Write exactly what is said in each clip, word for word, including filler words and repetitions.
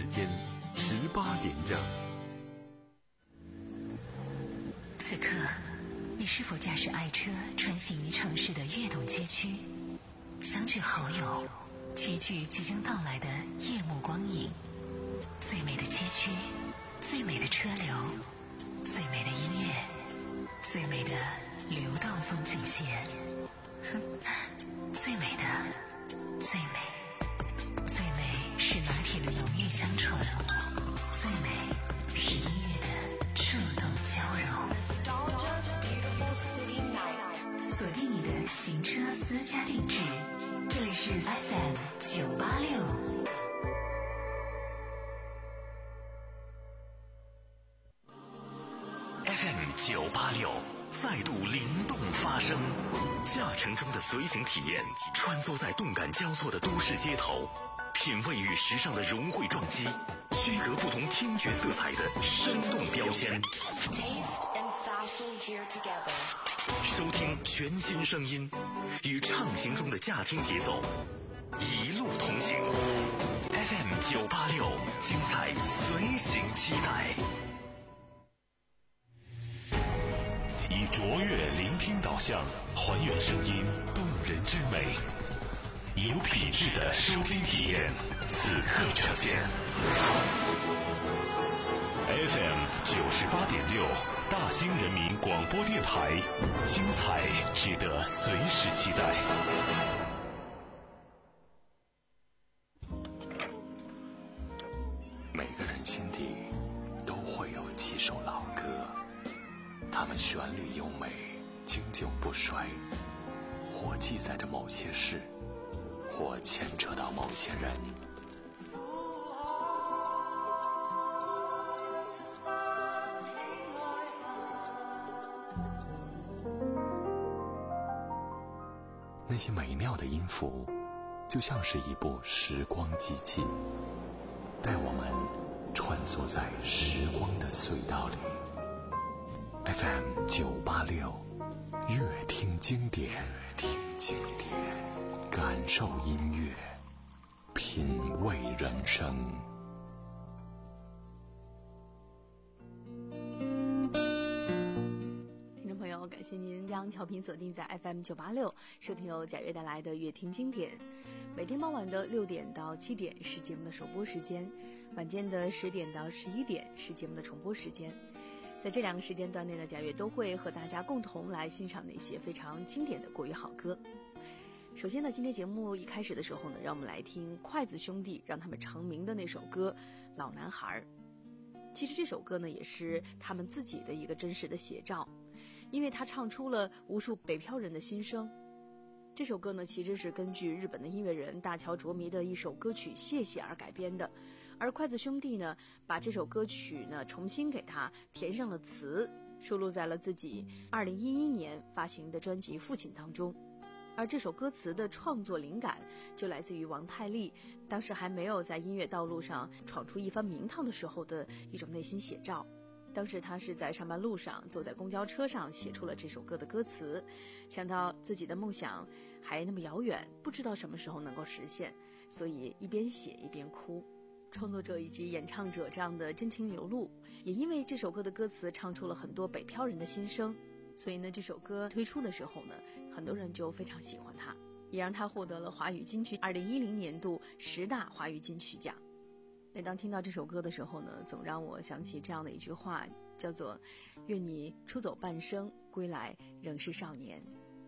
间十八点整。 此刻，你是否驾驶爱车穿行于城市的跃动街区，相聚好友，齐聚即将到来的夜幕光影？最美的街区，最美的车流，最美的音乐，最美的流动风景线，最美的，最美，最美是拿铁的浓郁香醇，最美是音乐的触动交融。锁定你的行车私家定制，这里是 F M 九八六。 F M 九八六再度灵动发声，驾乘中的随行体验，穿梭在动感交错的都市街头，品味与时尚的融汇撞击，区隔不同听觉色彩的生动标签。收听全新声音，与畅行中的驾听节奏，一路同行。F M 九八六，精彩随行期待。以卓越聆听导向，还原声音动人之美，以有品质的收听体验，此刻呈现。F M 九十八点六，大兴人民广播电台，精彩值得随时期待。每个人心底都会有几首老歌，它们旋律优美，经久不衰，或记载着某些事，或牵扯到某些人。那些美妙的音符，就像是一部时光机器，带我们穿梭在时光的隧道里。F M 九八六，乐听经典，乐听经典，感受音乐，品味人生。 感谢您将调频锁定在 F M 九八六，收听由贾悦带来的乐听经典。每天傍晚的六点到七点是节目的首播时间，晚间的十点到十一点是节目的重播时间。在这两个时间段内呢，贾悦都会和大家共同来欣赏那些非常经典的国语好歌。首先呢，今天节目一开始的时候呢，让我们来听筷子兄弟让他们成名的那首歌《老男孩》。其实这首歌呢，也是他们自己的一个真实的写照，因为他唱出了无数北漂人的心声。这首歌呢，其实是根据日本的音乐人大桥卓弥的一首歌曲《谢谢》而改编的，而筷子兄弟呢，把这首歌曲呢重新给它填上了词，收录在了自己二零一一年发行的专辑《父亲》当中。而这首歌词的创作灵感就来自于王太利当时还没有在音乐道路上闯出一番名堂的时候的一种内心写照。当时他是在上班路上坐在公交车上写出了这首歌的歌词，想到自己的梦想还那么遥远，不知道什么时候能够实现，所以一边写一边哭。创作者以及演唱者这样的真情流露，也因为这首歌的歌词唱出了很多北漂人的心声，所以呢，这首歌推出的时候呢，很多人就非常喜欢它，也让它获得了华语金曲二零一零年度十大华语金曲奖。每当听到这首歌的时候呢，总让我想起这样的一句话，叫做愿你出走半生，归来仍是少年。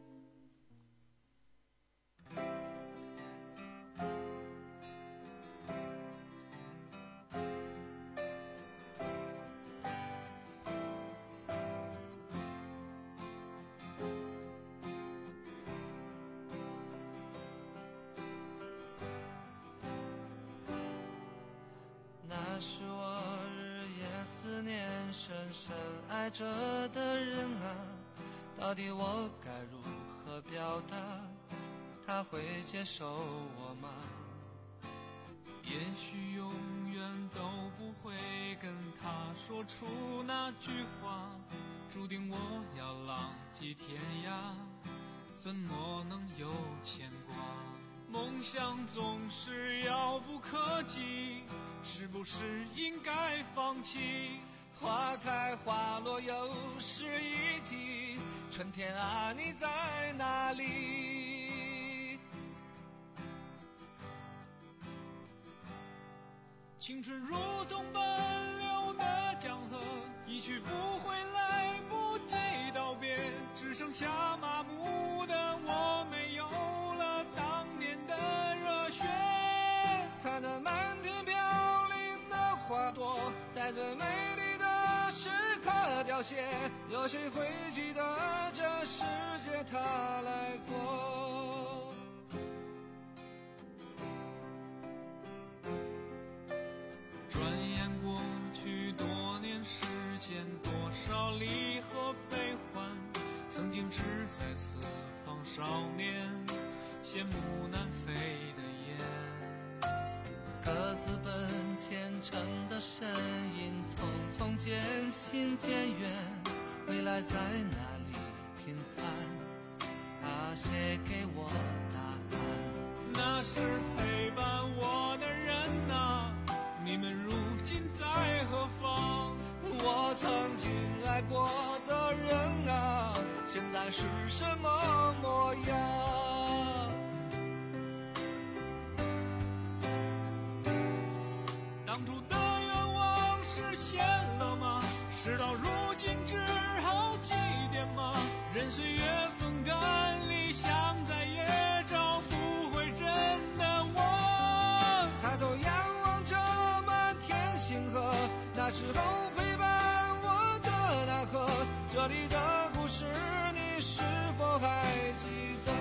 是我日夜思念深深爱着的人啊，到底我该如何表达，他会接受我吗？ 也许永远都不会跟他说出那句话，注定我要浪迹天涯，怎么能有牵挂？梦想总是遥不可及， 是不是应该放弃？ 花开花落又是一季，春天啊你在哪里？ 青春如同奔流的江河，一去不回，来不及道别，只剩下麻木的我，没有了当年的热血。 看那满天飘零的花朵，在最美丽的时刻凋谢，有谁会记得这世界它来过？ 转眼过去多年时间，多少离合悲欢，曾经志在四方少年，羡慕南飞的雁。 各自奔前程的身影，匆匆渐行渐远，未来在哪里平凡？他写给我答案。 那是陪伴我的人啊，你们如今在何方？ 我曾经爱过的人啊，现在是什么模样？ 当初的愿望实现了吗？事到如今只好祭奠吗？任岁月风干，理想再也找不回真的我。 抬头仰望着满天星河，那时候陪伴我的那河，这里的故事你是否还记得？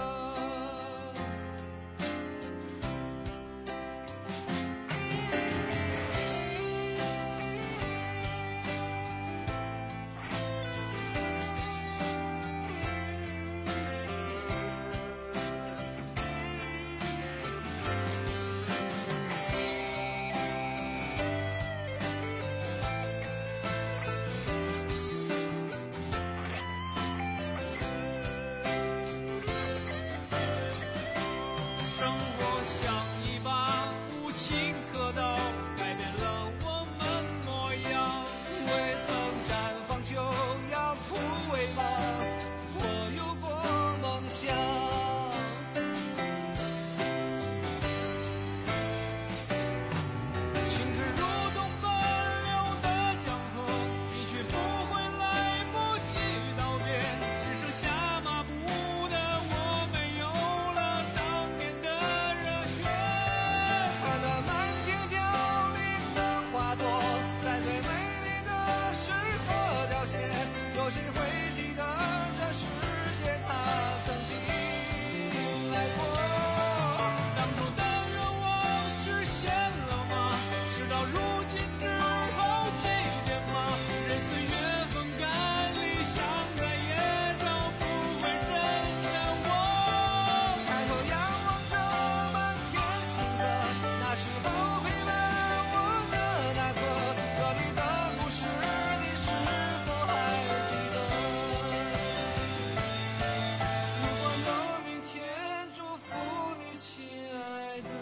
有谁会记得这世界它曾经来过？ 当初的愿望实现了吗？事到如今只好祭奠吗？任岁月风干，理想再也找不回真的我。 抬头仰望着满天星河，那时候陪伴我的那个，这里的故事你是否还记得？如果有明天，祝福你，亲爱的。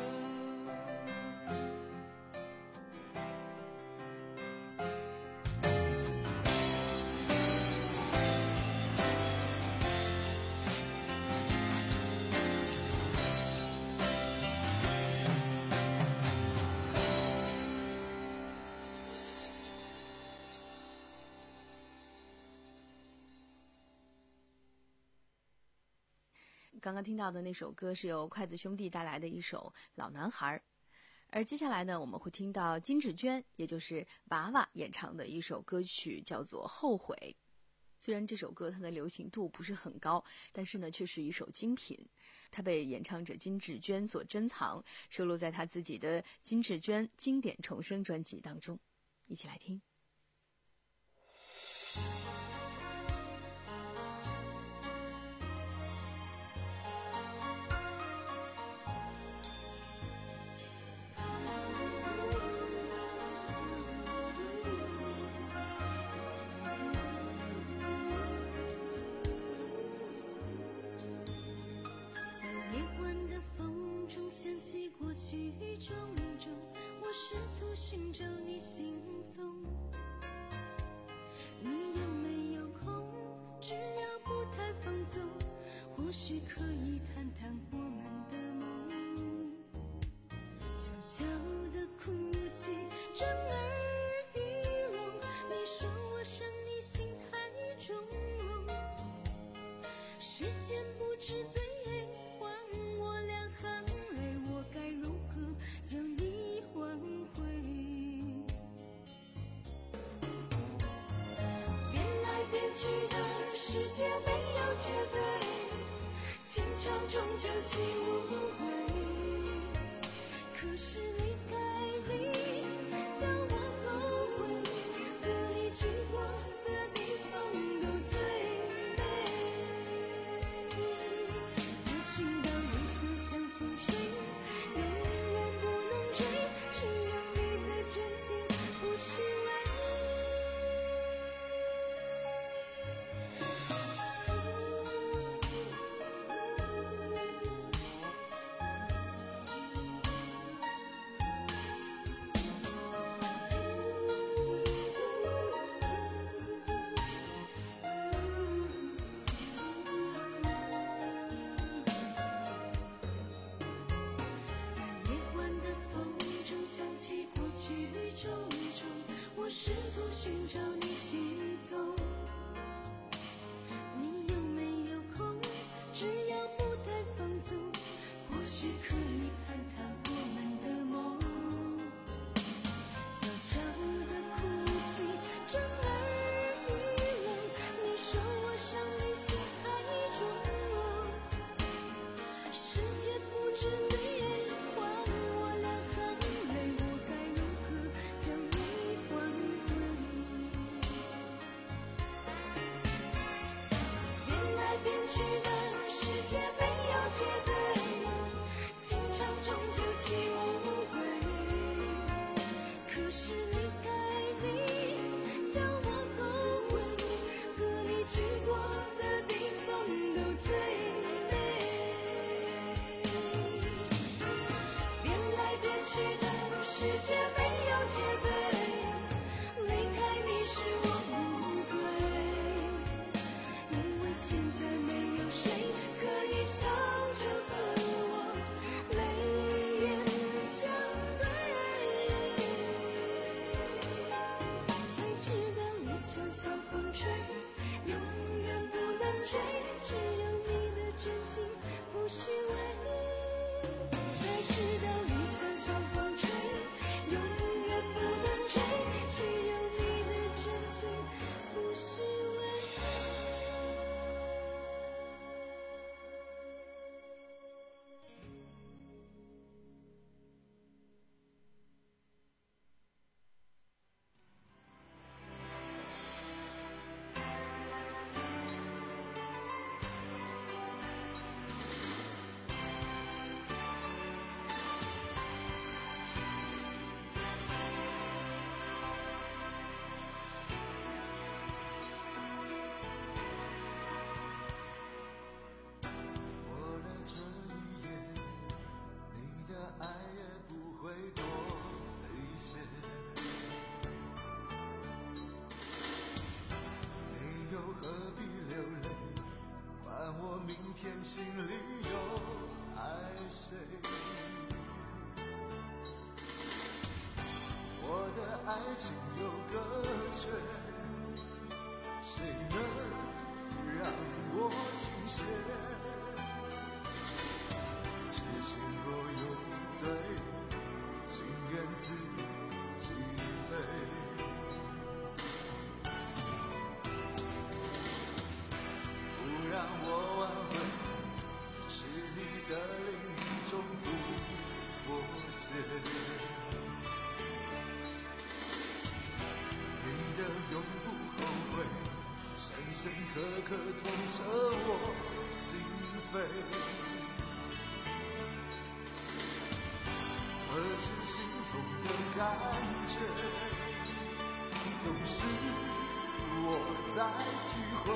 刚刚听到的那首歌是由筷子兄弟带来的一首《老男孩》，而接下来呢，我们会听到金志娟，也就是娃娃演唱的一首歌曲，叫做《后悔》。虽然这首歌它的流行度不是很高，但是呢，却是一首精品。它被演唱者金志娟所珍藏，收录在她自己的《金志娟经典重生》专辑当中。一起来听。 在夜晚的风中想起过去种种，我是寻找你行踪，你有没有空？只要不太放纵，或许可以谈谈我们的梦。悄悄地哭泣，震耳欲聋。你说我伤你心太重，时间不知罪，还我两行泪，我该如何将你挽回？变来变去的世界没有绝对，情场终究起无悔。可是离开你，叫我后悔，和你去过的地方都最美。才知道理想像风吹，永远不能追，只有你的真情不虚伪。我试图寻找你行踪，你有没有空？只要不太放纵，或许可以谈谈我们的梦。悄悄地哭泣，震耳欲聋。你说我伤你心太重，世界不知罪，还我两行泪，我该如何将你挽回？变来变去的世界没有绝对，情场终究起无悔。可是离开你，叫我后悔，和你去过的地方都最美。变来变去的世界没有绝对，离开你是我无愧，因为现在没有谁可以笑着和我泪眼相对。才知道理想像风吹，永远不能追，只有你的真情不虚伪。才知道理想像风吹，永远不能追，只有你的真情不虚伪。 过了这一夜，你的爱也不会多一些。你又何必流泪？管我明天心里有爱谁？我的爱情有个缺，谁能让我停歇？痴情若有罪，情愿自己背。不让我挽回，是你的另一种不妥协。你的永不后悔，深深刻刻痛彻我心扉。何止心痛的感觉，总是我在体会。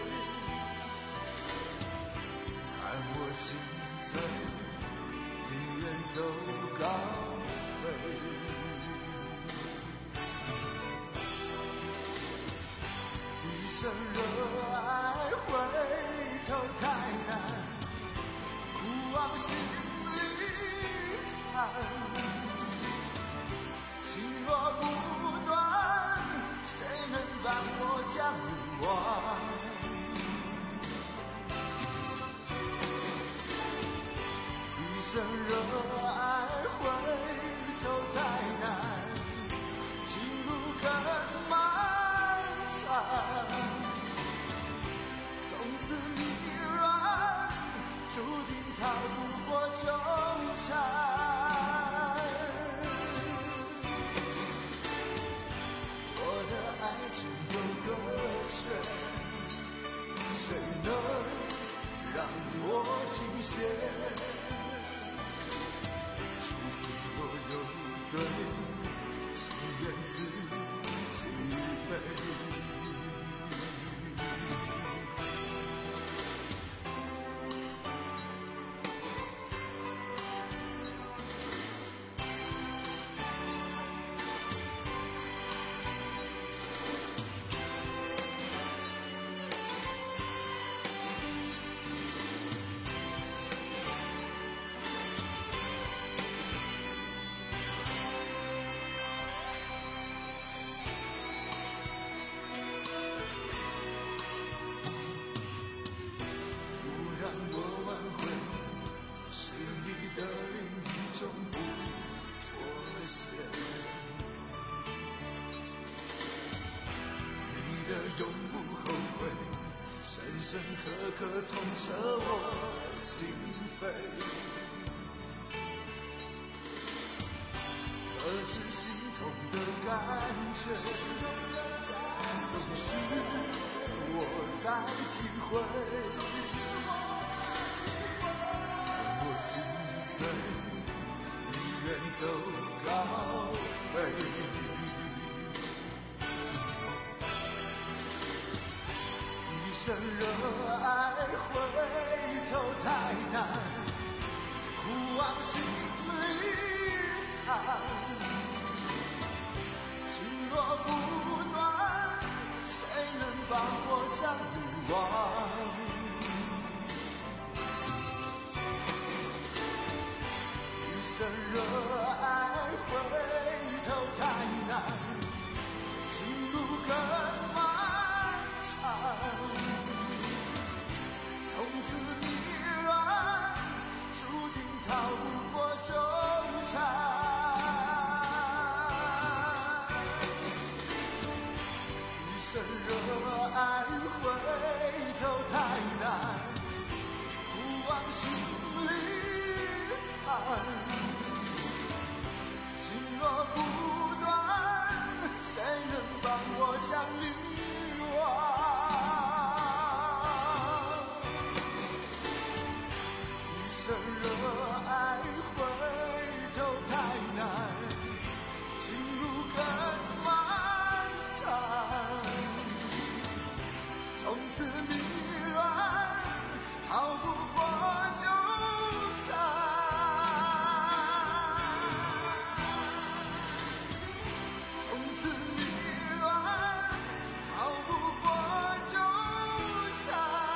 看我心碎，你远走高飞。 生热爱回头太难，苦往心里藏，情若不断，谁能帮我将你忘？一生热爱回头太难，情路更漫长，从此迷乱，注定逃不过纠缠。我的爱情有个圈，谁能让我停歇？初心若有罪，情愿自己背。永不后悔，深深刻刻痛彻我心扉。何止心痛的感觉，总是我在体会。我心碎，宁愿走高飞。一生热爱回头太难，苦往心里藏，情若不断，谁能帮我将你忘？一生热爱回头太难，情路更漫长，从此迷乱，注定逃不过纠缠。一生热爱回头太难，苦往心里藏，情若不断，谁能帮我将你忘？一生热爱回头太难，情路更漫长，从此迷乱，逃不过纠缠。从此迷乱，逃不过纠缠。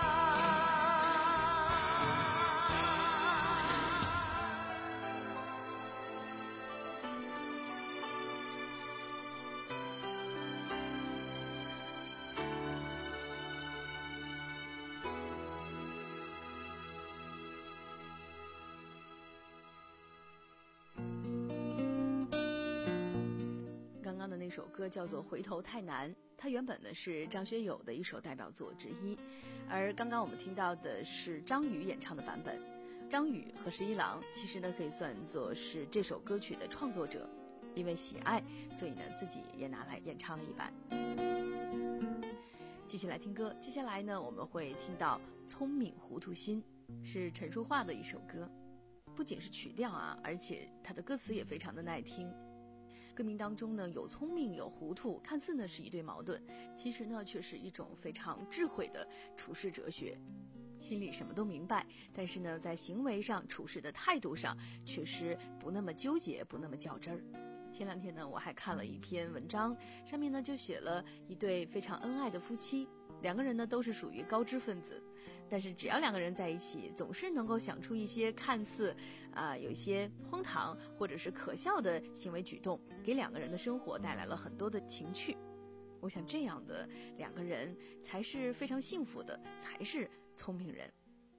刚刚的那首歌叫做《回头太难》，它原本呢是张学友的一首代表作之一，而刚刚我们听到的是张宇演唱的版本。张宇和十一郎其实呢可以算作是这首歌曲的创作者，因为喜爱，所以呢自己也拿来演唱了一版。继续来听歌，接下来呢我们会听到《聪明糊涂心》，是陈淑桦的一首歌，不仅是曲调啊，而且它的歌词也非常的耐听。歌名当中呢有聪明有糊涂，看似呢是一对矛盾，其实呢却是一种非常智慧的处世哲学。心里什么都明白，但是呢在行为上处事的态度上确实不那么纠结，不那么较真儿。前两天呢我还看了一篇文章，上面呢就写了一对非常恩爱的夫妻， 两个人呢都是属于高知分子，但是只要两个人在一起，总是能够想出一些看似啊、呃、有一些荒唐或者是可笑的行为举动，给两个人的生活带来了很多的情趣。我想这样的两个人才是非常幸福的，才是聪明人。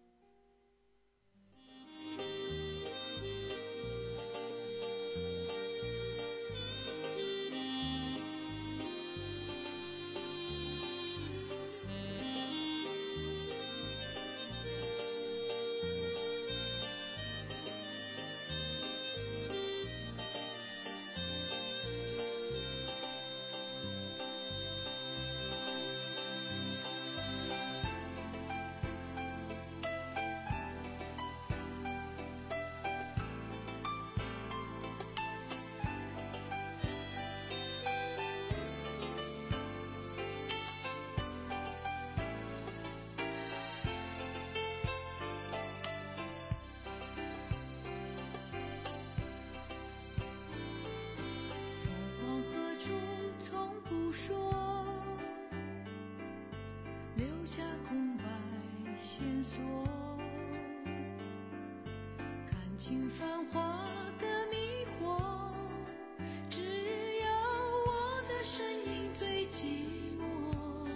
尽繁华的迷惑，只有我的身影最寂寞。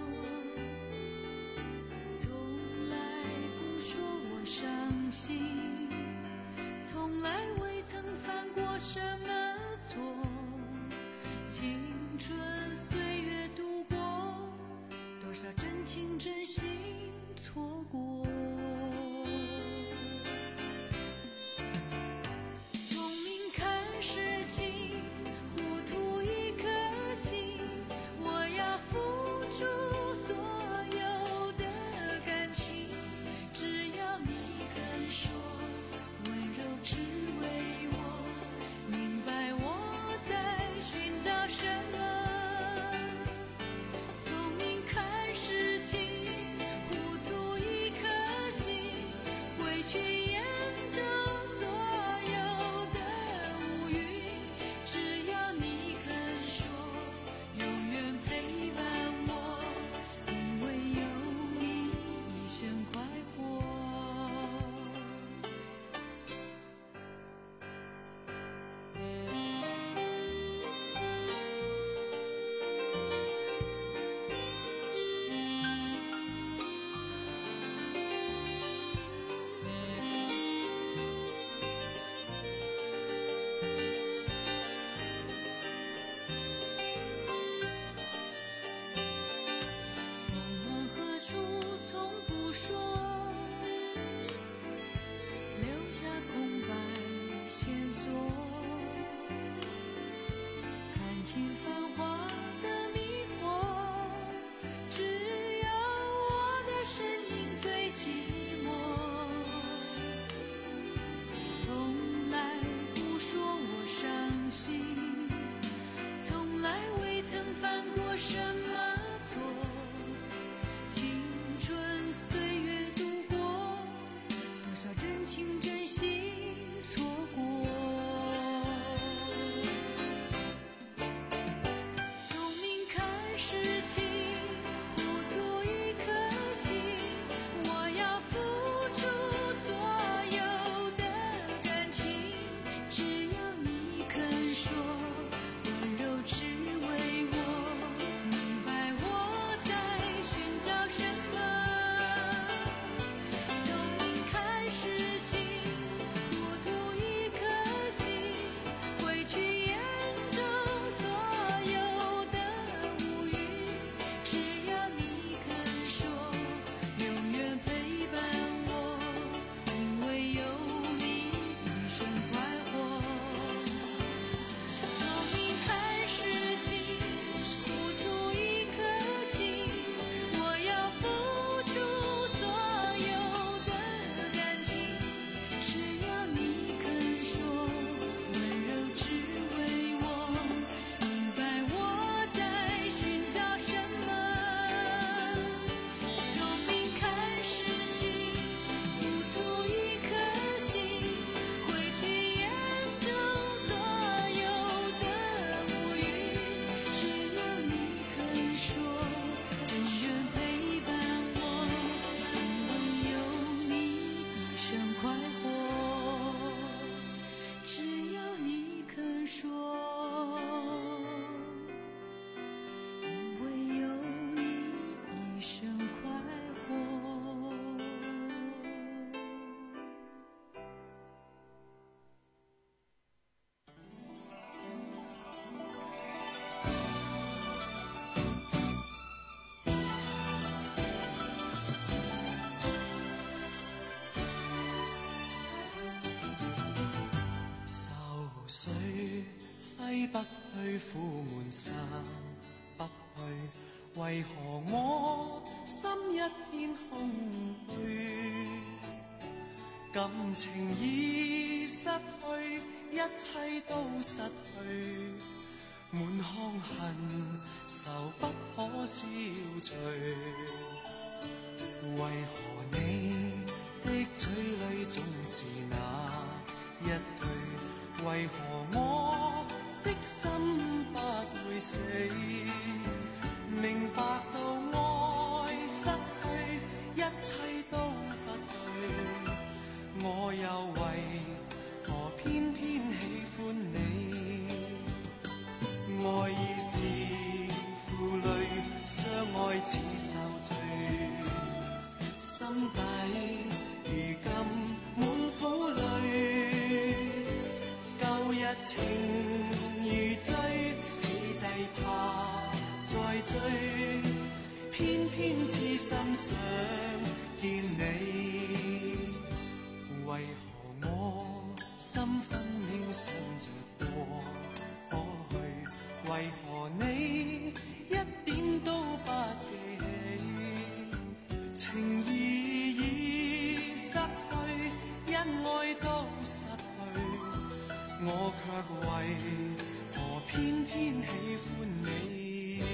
从来不说我伤心，从来未曾犯过什么错。青春岁月度过，多少真情真心错过。 里苦闷散不去，為何我心一片空虛？感情已失去，一切都失去，滿腔恨愁不可消除。為何你的嘴裏總是那一句？為何我的心不會死？明白到愛失去，一切都不對，我又為何偏偏喜歡你？愛已是負累，相愛似受罪，心底如今滿苦淚，舊日情如醉，只懼怕再追，偏偏痴心想見你。為何我心分秒想着過去？為何你一點都不記起？情義已失去，因愛都失去，我卻為何偏偏喜歡你？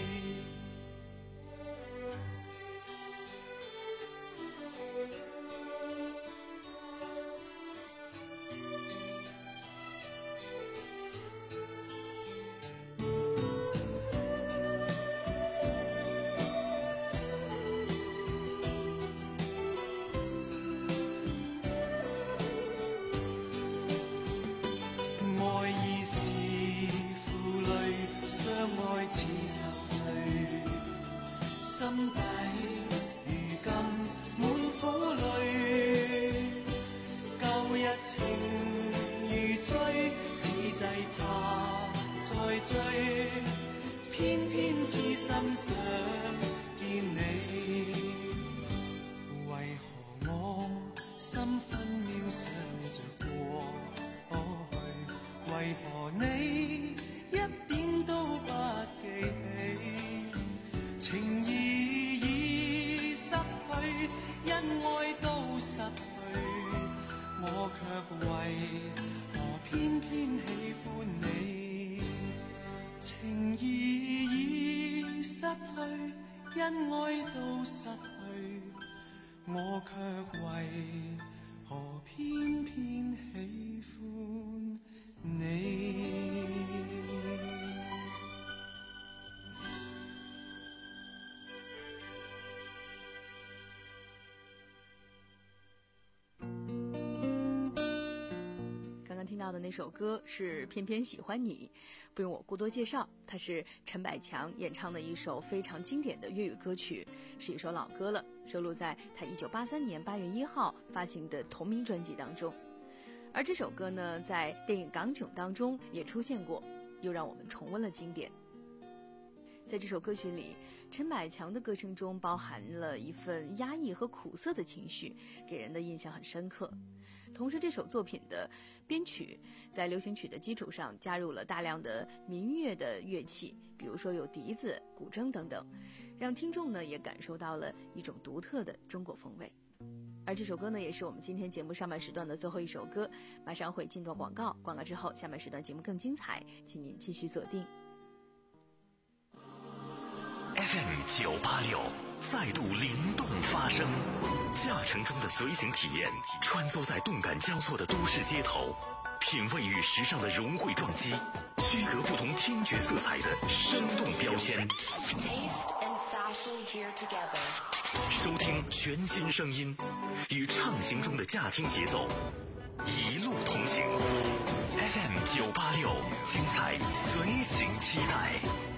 心底如今滿苦淚，舊日情如醉，只懼怕再追，偏偏痴心想見你。為何我心分秒想着過去？為何你一點都不記起？情義已失去，因愛都失去，我卻為何偏偏喜歡你？情義已失去，因愛都失去，我卻為何偏偏喜歡你？ 听到的那首歌是偏偏喜欢你，不用我过多介绍，它是陈百强演唱的一首非常经典的粤语歌曲，是一首老歌了，收录在他一九八三年八月一号发行的同名专辑当中。而这首歌呢，在电影《港囧》当中也出现过，又让我们重温了经典。在这首歌曲里，陈百强的歌声中包含了一份压抑和苦涩的情绪，给人的印象很深刻。同时，这首作品的编曲在流行曲的基础上加入了大量的民乐的乐器，比如说有笛子、古筝等等，让听众呢也感受到了一种独特的中国风味。而这首歌呢，也是我们今天节目上半时段的最后一首歌，马上会进入广告，广告之后下半时段节目更精彩，请您继续锁定。 F M 九八六再度灵动发声，驾乘中的随行体验，穿梭在动感交错的都市街头，品味与时尚的融汇撞击，区隔不同听觉色彩的生动标签。收听全新声音，与畅行中的驾听节奏，一路同行。F M 九八六，精彩随行期待。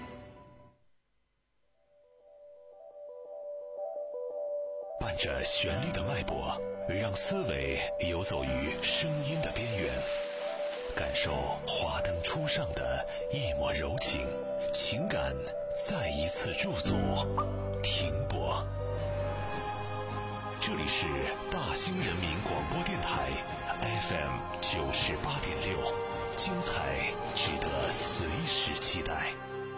伴着旋律的脉搏，让思维游走于声音的边缘，感受华灯初上的一抹柔情，情感再一次驻足停泊。这里是大兴人民广播电台 F M 九十八点六， 精彩值得随时期待。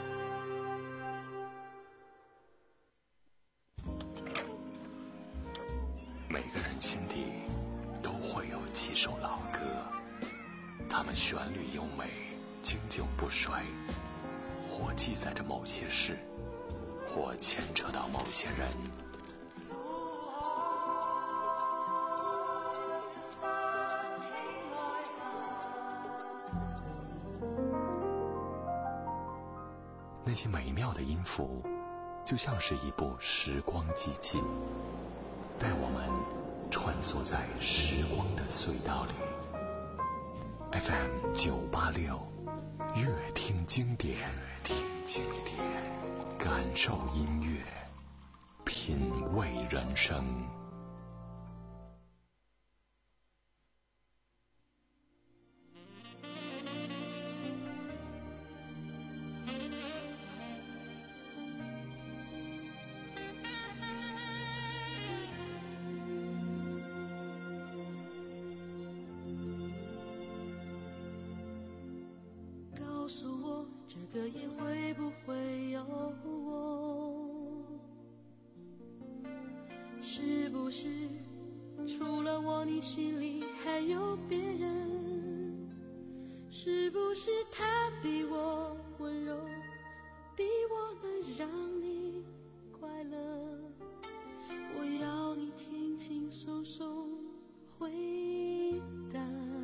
每个人心底都会有几首老歌，它们旋律优美，经久不衰，或记载着某些事，或牵扯到某些人。那些美妙的音符，就像是一部时光机器，带我们穿梭在时光的隧道里。F M 九八六，乐听经典，乐听经典，感受音乐，品味人生。 告诉我，这个夜会不会有我？是不是除了我，你心里还有别人？是不是他比我温柔，比我能让你快乐？我要你轻轻松松回答。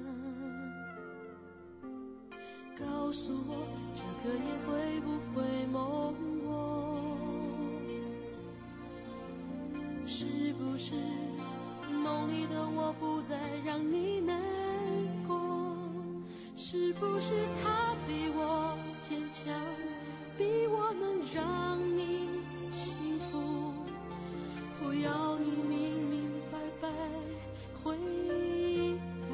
告诉我，这个夜会不会梦我？是不是梦里的我不再让你难过？是不是他比我坚强，比我能让你幸福？我要你明明白白回答。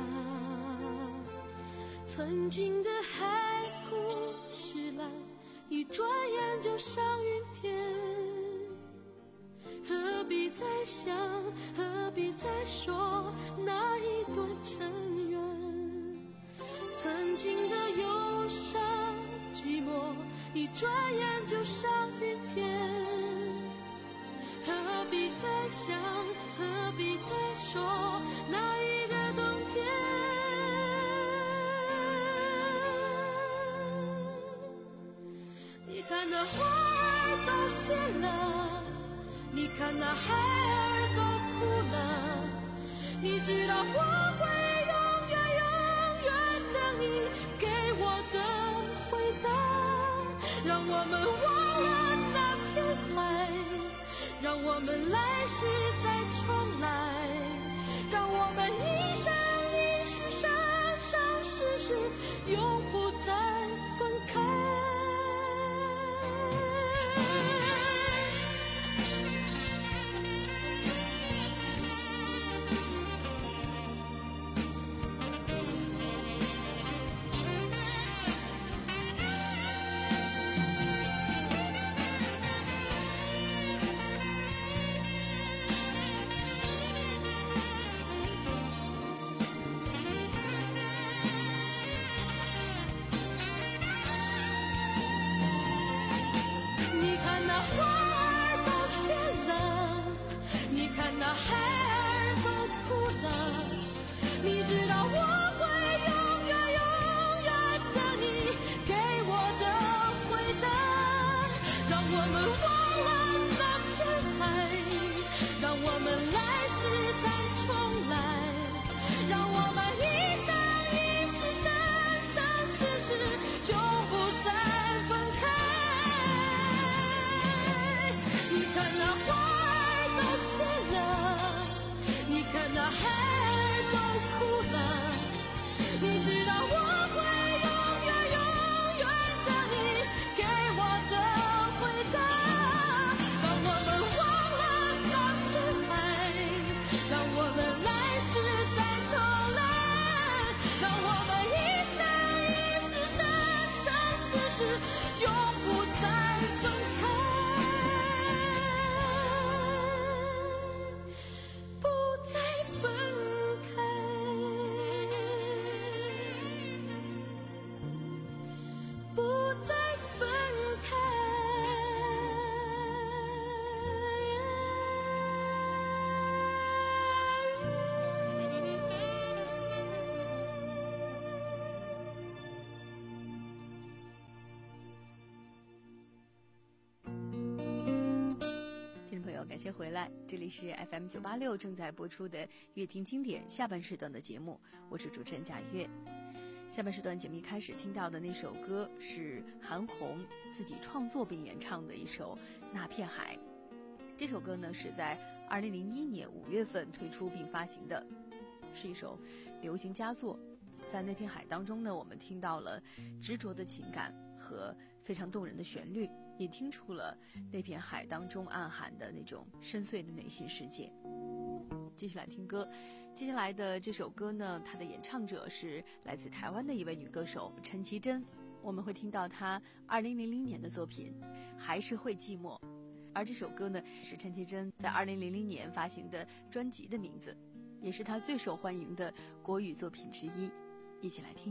曾经的海枯石烂，一转眼就上云天。何必再想，何必再说那一段尘缘？曾经的忧伤寂寞，一转眼就上云天。何必再想，何必再说那一个冬天？你看那花儿都谢了，你看那孩儿都哭了，你知道我会永远永远等你给我的回答。让我们忘了那片海，让我们来世再重来，让我们一生一世生生世世永不再分开。你知道我会永远永远等你给我的回答。 谢回来，这里是 F M 九八六正在播出的乐听经典下半时段的节目，我是主持人贾月。下半时段节目一开始听到的那首歌是韩红自己创作并演唱的一首《那片海》。这首歌呢是在二零零一年五月份推出并发行的，是一首流行佳作。在那片海当中呢，我们听到了执着的情感和非常动人的旋律，也听出了那片海当中暗含的那种深邃的内心世界。继续来听歌，接下来的这首歌呢，它的演唱者是来自台湾的一位女歌手陈绮贞，我们会听到她二零零零年的作品《还是会寂寞》，而这首歌呢是陈绮贞在二零零零年发行的专辑的名字，也是她最受欢迎的国语作品之一。一起来听。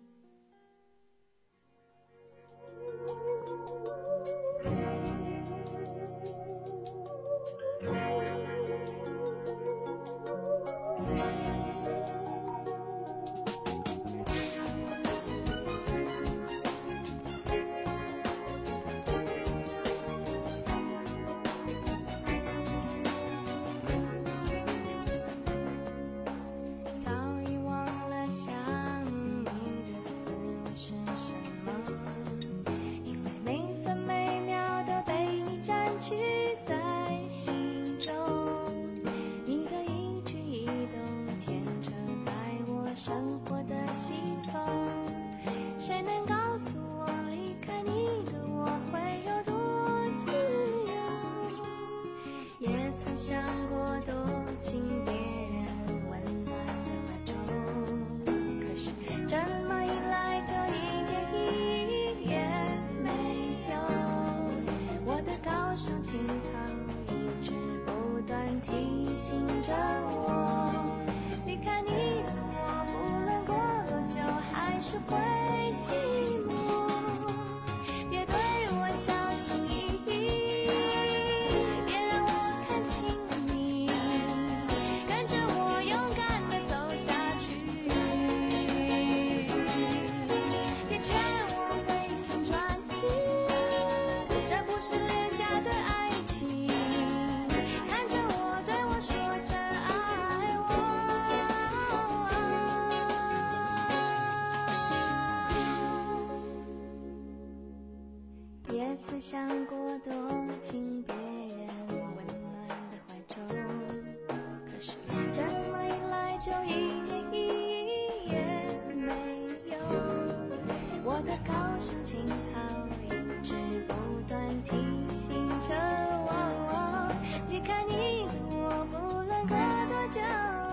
想过躲进别人温暖的怀中，可是这么一来就一点意义也没有。我的高尚青草一直不断提醒着我，离开你的我不论过多久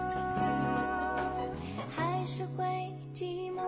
还是会寂寞。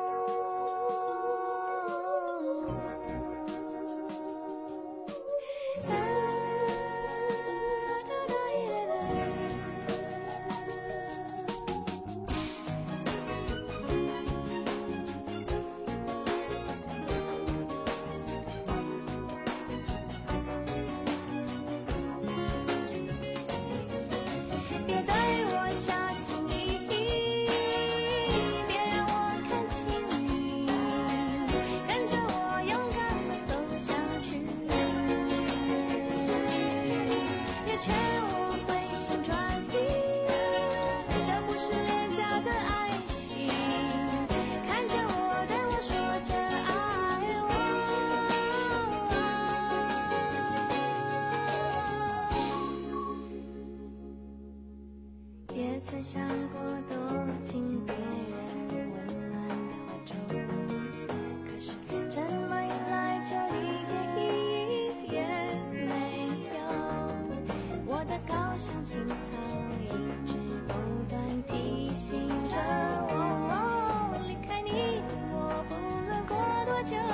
想过躲进别人温暖的怀中，可是这么一来就一点意义也没有。我的高尚青草一直不断提醒着我，离开你的我不论过多久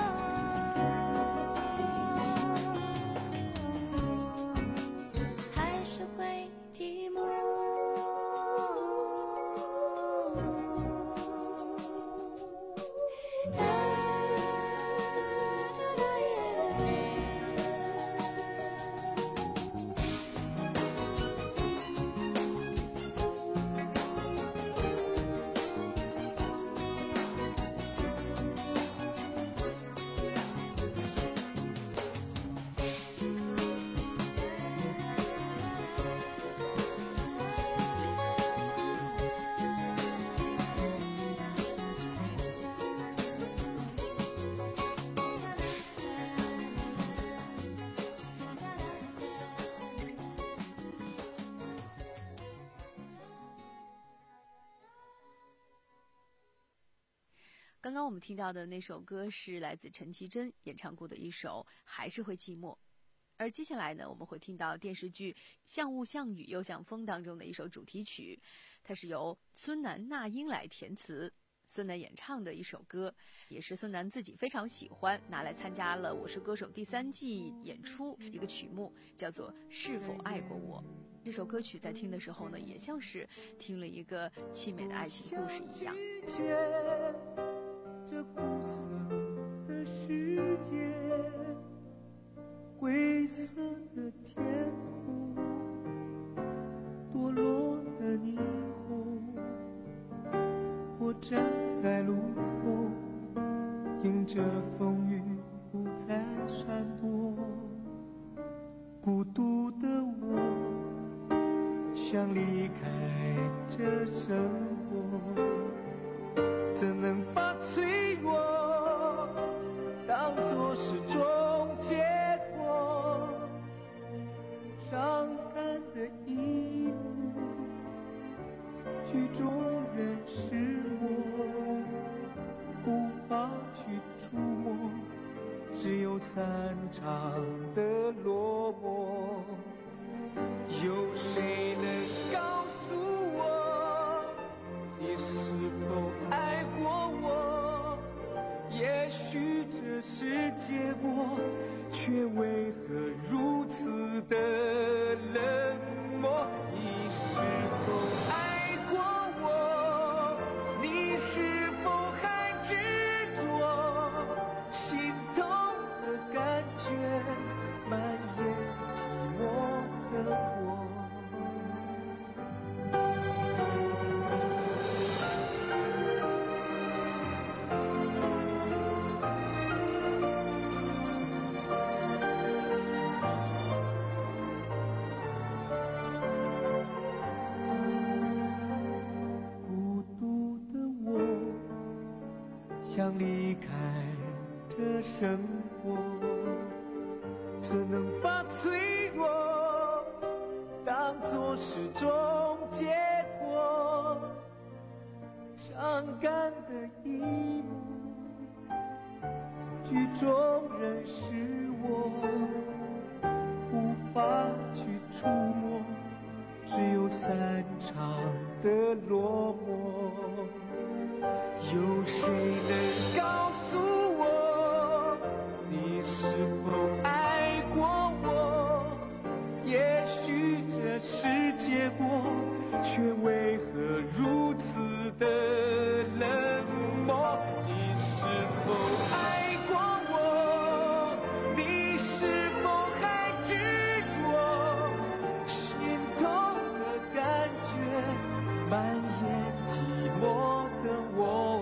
还是会寂寞。 刚刚我们听到的那首歌是来自陈绮贞演唱过的一首《还是会寂寞》，而接下来呢，我们会听到电视剧《像雾像雨又像风》当中的一首主题曲，它是由孙楠、那英来填词，孙楠演唱的一首歌，也是孙楠自己非常喜欢，拿来参加了《我是歌手》第三季演出一个曲目，叫做《是否爱过我》。这首歌曲在听的时候呢，也像是听了一个凄美的爱情故事一样。 这苦涩的世界，灰色的天空，堕落的霓虹，我站在路口，迎着风雨不再闪躲，孤独的我想离开这生活，怎能把脆弱当作是种解脱？伤感的一幕，剧中人是我，无法去触摸，只有散场的落寞。有谁能告诉我，你是否爱过我？也许这是结果，却为何如此的冷漠？你是否爱过我？你是否还执着？心痛的感觉蔓延寂寞的我。想离开这生活，怎能把脆弱当作是种解脱？伤感的一幕，剧中人是我，无法去触摸，只有散场的落寞。有谁能告诉我，你是否爱过我？也许这是结果，却为何如此的冷漠？你是否爱过我？你是否还执着？心痛的感觉蔓延寂寞的我。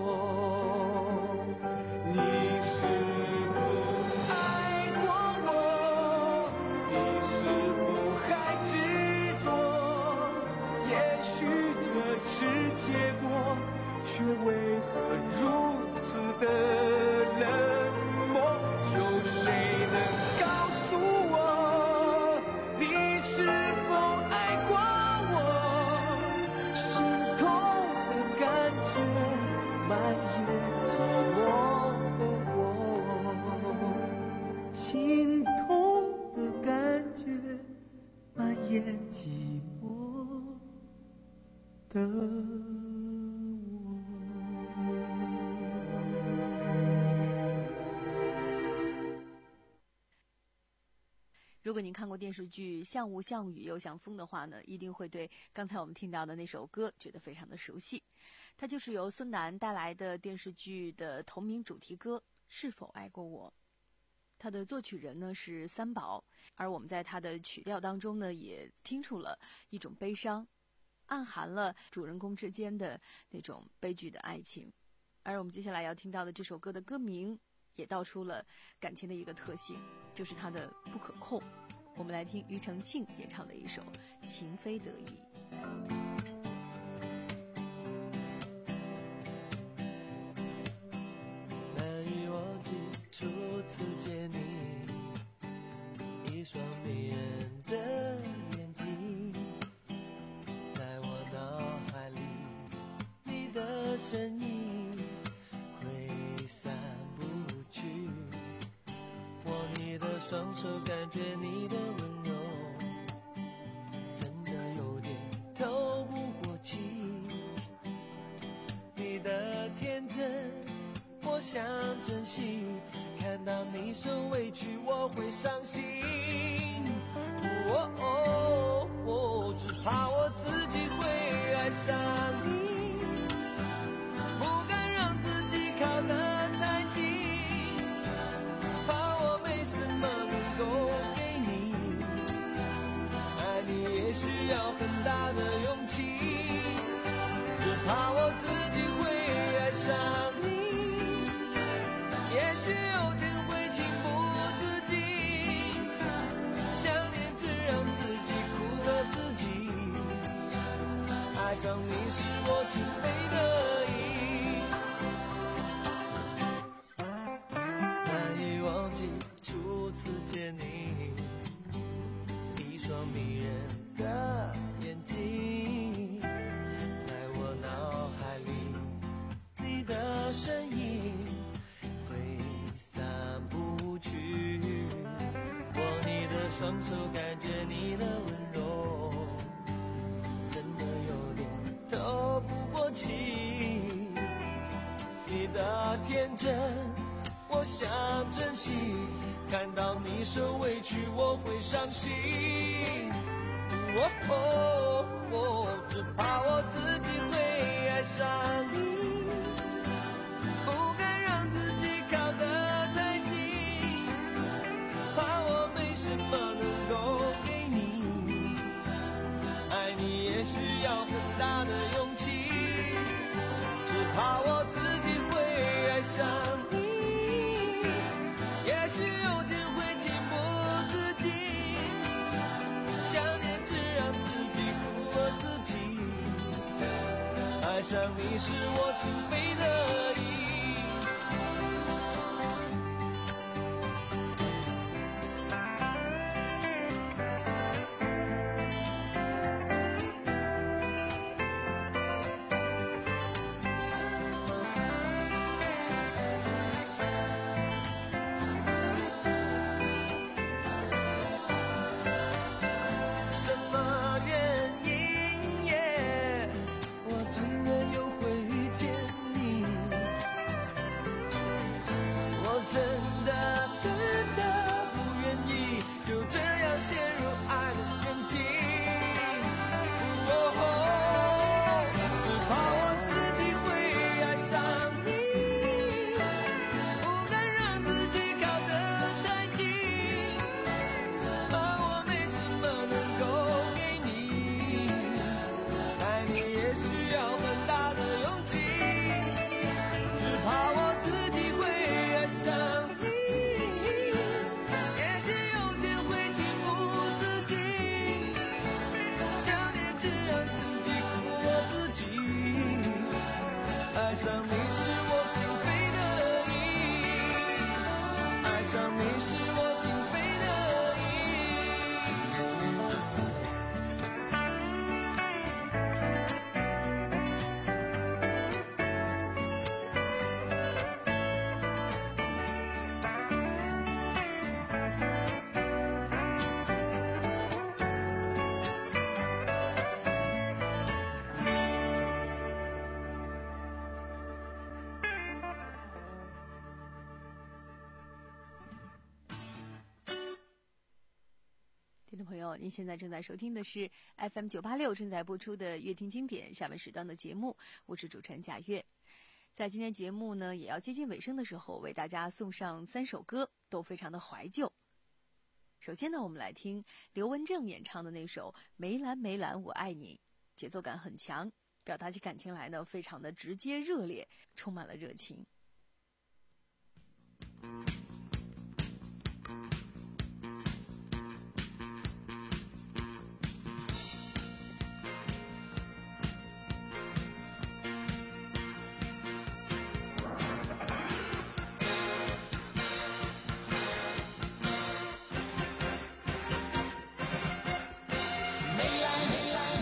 结果却为何如此的冷漠？有谁能告诉我，你是否爱过我？心痛的感觉蔓延寂寞的我，心痛的感觉蔓延寂寞的如果您看过电视剧《像雾像雨又像风》的话呢，一定会对刚才我们听到的那首歌觉得非常的熟悉。它就是由孙楠带来的电视剧的同名主题歌《是否爱过我》。它的作曲人呢是三宝，而我们在它的曲调当中呢也听出了一种悲伤，暗含了主人公之间的那种悲剧的爱情。而我们接下来要听到的这首歌的歌名也道出了感情的一个特性，就是它的不可控。我们来听庾澄庆演唱的一首《情非得已》。 难以忘记初次见你，一双迷人的眼睛，在我脑海里，你的身影挥双手感觉你的温柔，真的有点透不过气。你的天真我想珍惜，看到你受委屈我会伤心。哦哦哦，只怕我自己会爱上你，不敢让自己靠得太近，怕我没什么能够给你，爱你也需要很大的勇气，只怕我自己会爱上你，也许有天会情不自禁，想念只让自己苦了自己，爱上你是我情非得已，难以忘记初次见你，一双迷人的眼睛，在我脑海里你的身影挥散不去，握你的双手感觉你的温柔，真的有点透不过气，你的天真我想珍惜，看到你受委屈我会伤心。哦哦哦，只怕我自己会爱上你，不敢让自己靠得太近，怕我没什么能够给你，爱你也需要很大的勇气，只怕我自己会爱上你，也许有天会情不自禁，想念只让自己苦了自己，爱上你是我情非得已。什么原因耶？我竟然又会遇见你，我真的真的不愿意就这样陷入爱的陷阱。哦，只怕我自己会爱上你，不敢让自己靠得太近，怕我没什么能够给你，爱你也需要很大的勇气，只怕我自己会爱上你，也许有天会情不自禁，想念只让自己苦了自己，爱上你是我情非得已，爱上你是我情非得听众朋友，您现在正在收听的是 F M 九八六正在播出的乐听经典下半时段的节目，我是主持人贾月。在今天节目呢也要接近尾声的时候，为大家送上三首歌，都非常的怀旧。首先呢，我们来听刘文正演唱的那首《梅兰梅兰我爱你》，节奏感很强，表达起感情来呢非常的直接热烈，充满了热情。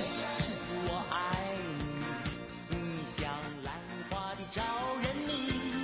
我爱你，你像兰花的招人迷。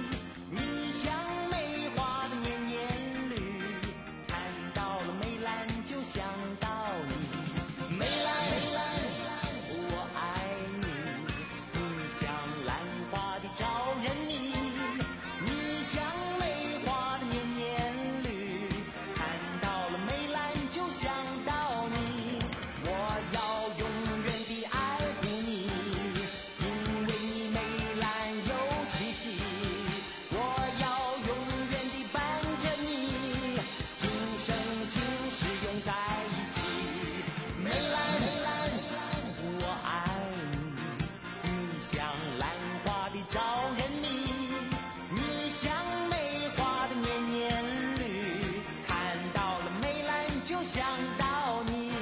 想到你。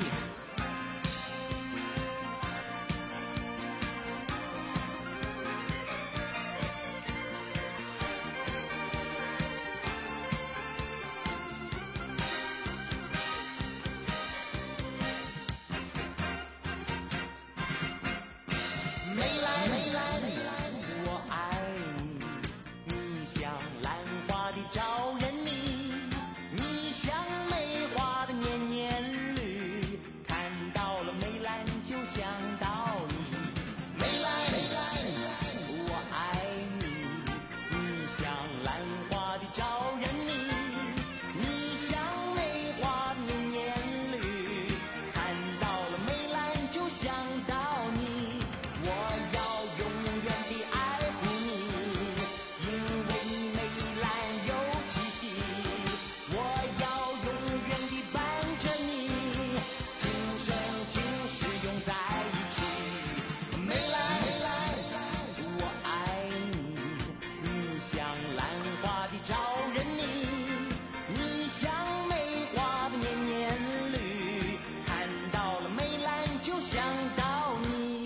梅兰，梅兰，我爱你，你像兰花的招人迷，你像梅花的年年绿，看到了梅兰就想到你。梅兰，梅兰，我爱你，你像兰花的招人迷，你像梅花的年年绿，看到了梅兰就想到你。我要永远地爱护你，因为你梅兰有气息。我要永远地伴着你，今生今世永在一起。梅兰，梅兰，我爱你，你像兰花的招人迷，你像梅花的年年绿，看到了梅兰就想到你。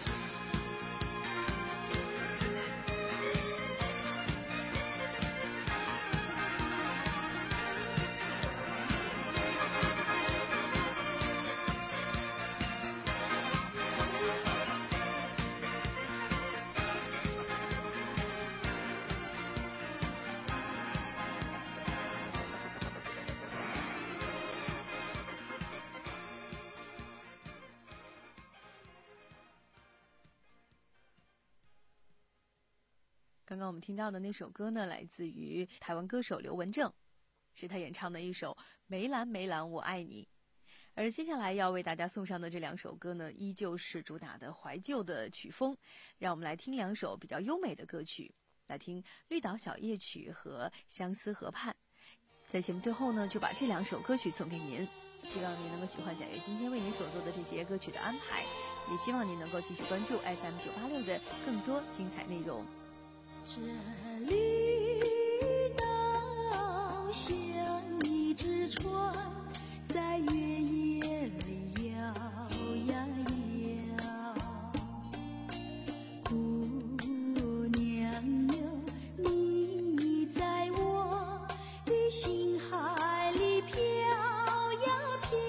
刚刚我们听到的那首歌呢，来自于台湾歌手刘文正，是他演唱的一首《梅兰梅兰我爱你》。而接下来要为大家送上的这两首歌呢，依旧是主打的怀旧的曲风。让我们来听两首比较优美的歌曲，来听《绿岛小夜曲》和《相思河畔》。在节目最后呢，就把这两首歌曲送给您，希望您能够喜欢贾月今天为您所做的这些歌曲的安排，也希望您能够继续关注 F M 九八六的更多精彩内容。 这绿岛像一只船，在月夜里摇呀摇。姑娘哟，你在我的心海里飘呀飘，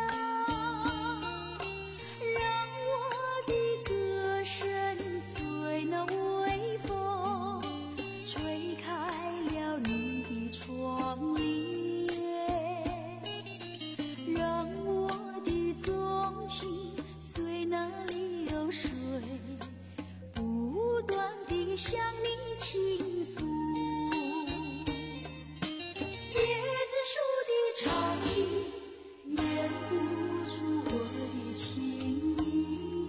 让我的歌声随那微风吹开了你的窗帘，让我的纵情随那流水不断地向你倾诉。椰子树的长影掩不住我的情意，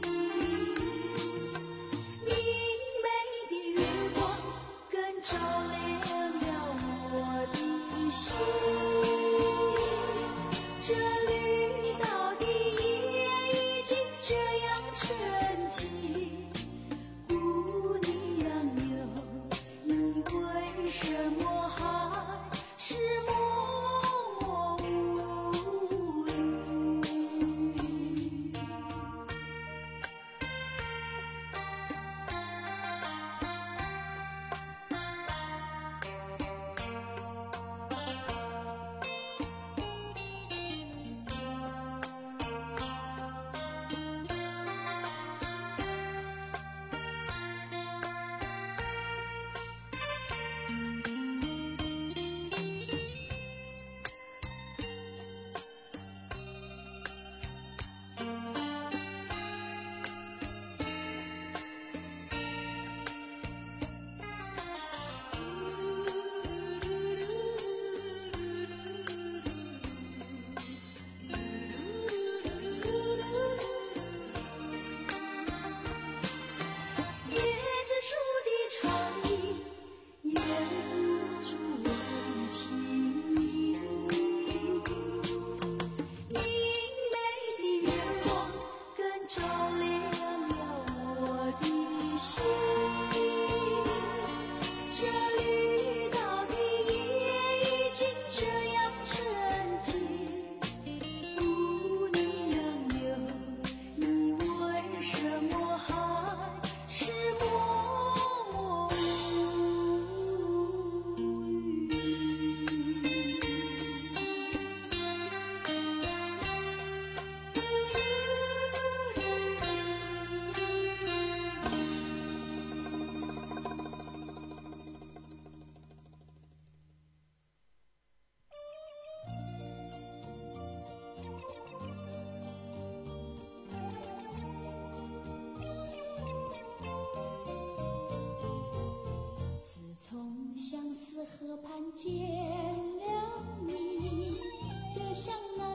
明媚的月光更照亮了我的心。这绿岛的夜已经这样沉寂，姑娘哟，你为什么还是默默无语？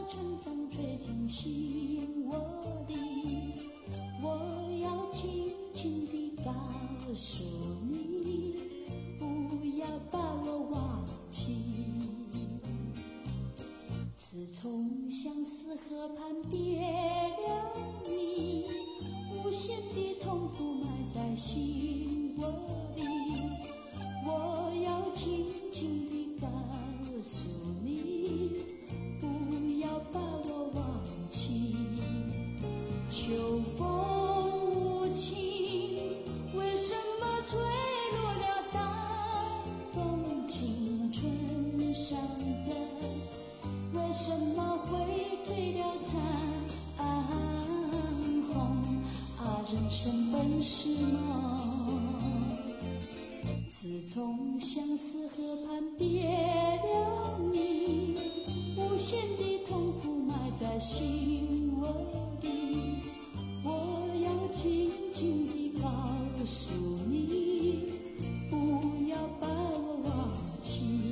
春风吹进心窝里，我要轻轻地告诉你，不要把我忘记。自从相思河畔别了你，无限的痛苦埋在心窝里，我要轻轻地告诉你，不要把我忘记。秋风无情，为什么吹落了淡风青春伤在，为什么会褪了残红？啊，人生本是梦，自从相思河畔别了你，无限的痛苦埋在心窝里，我要轻轻地告诉你，不要把我忘记。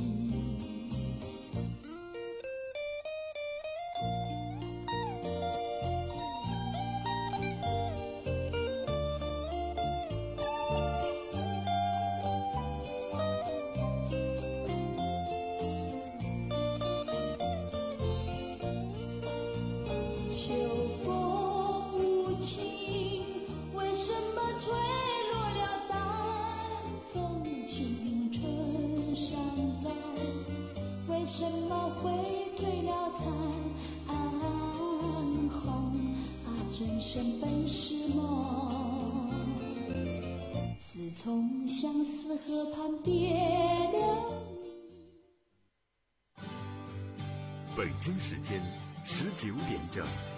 为什么会褪了残红？啊，人生本是梦，自从相思河畔别了你。 北京时间十九点整。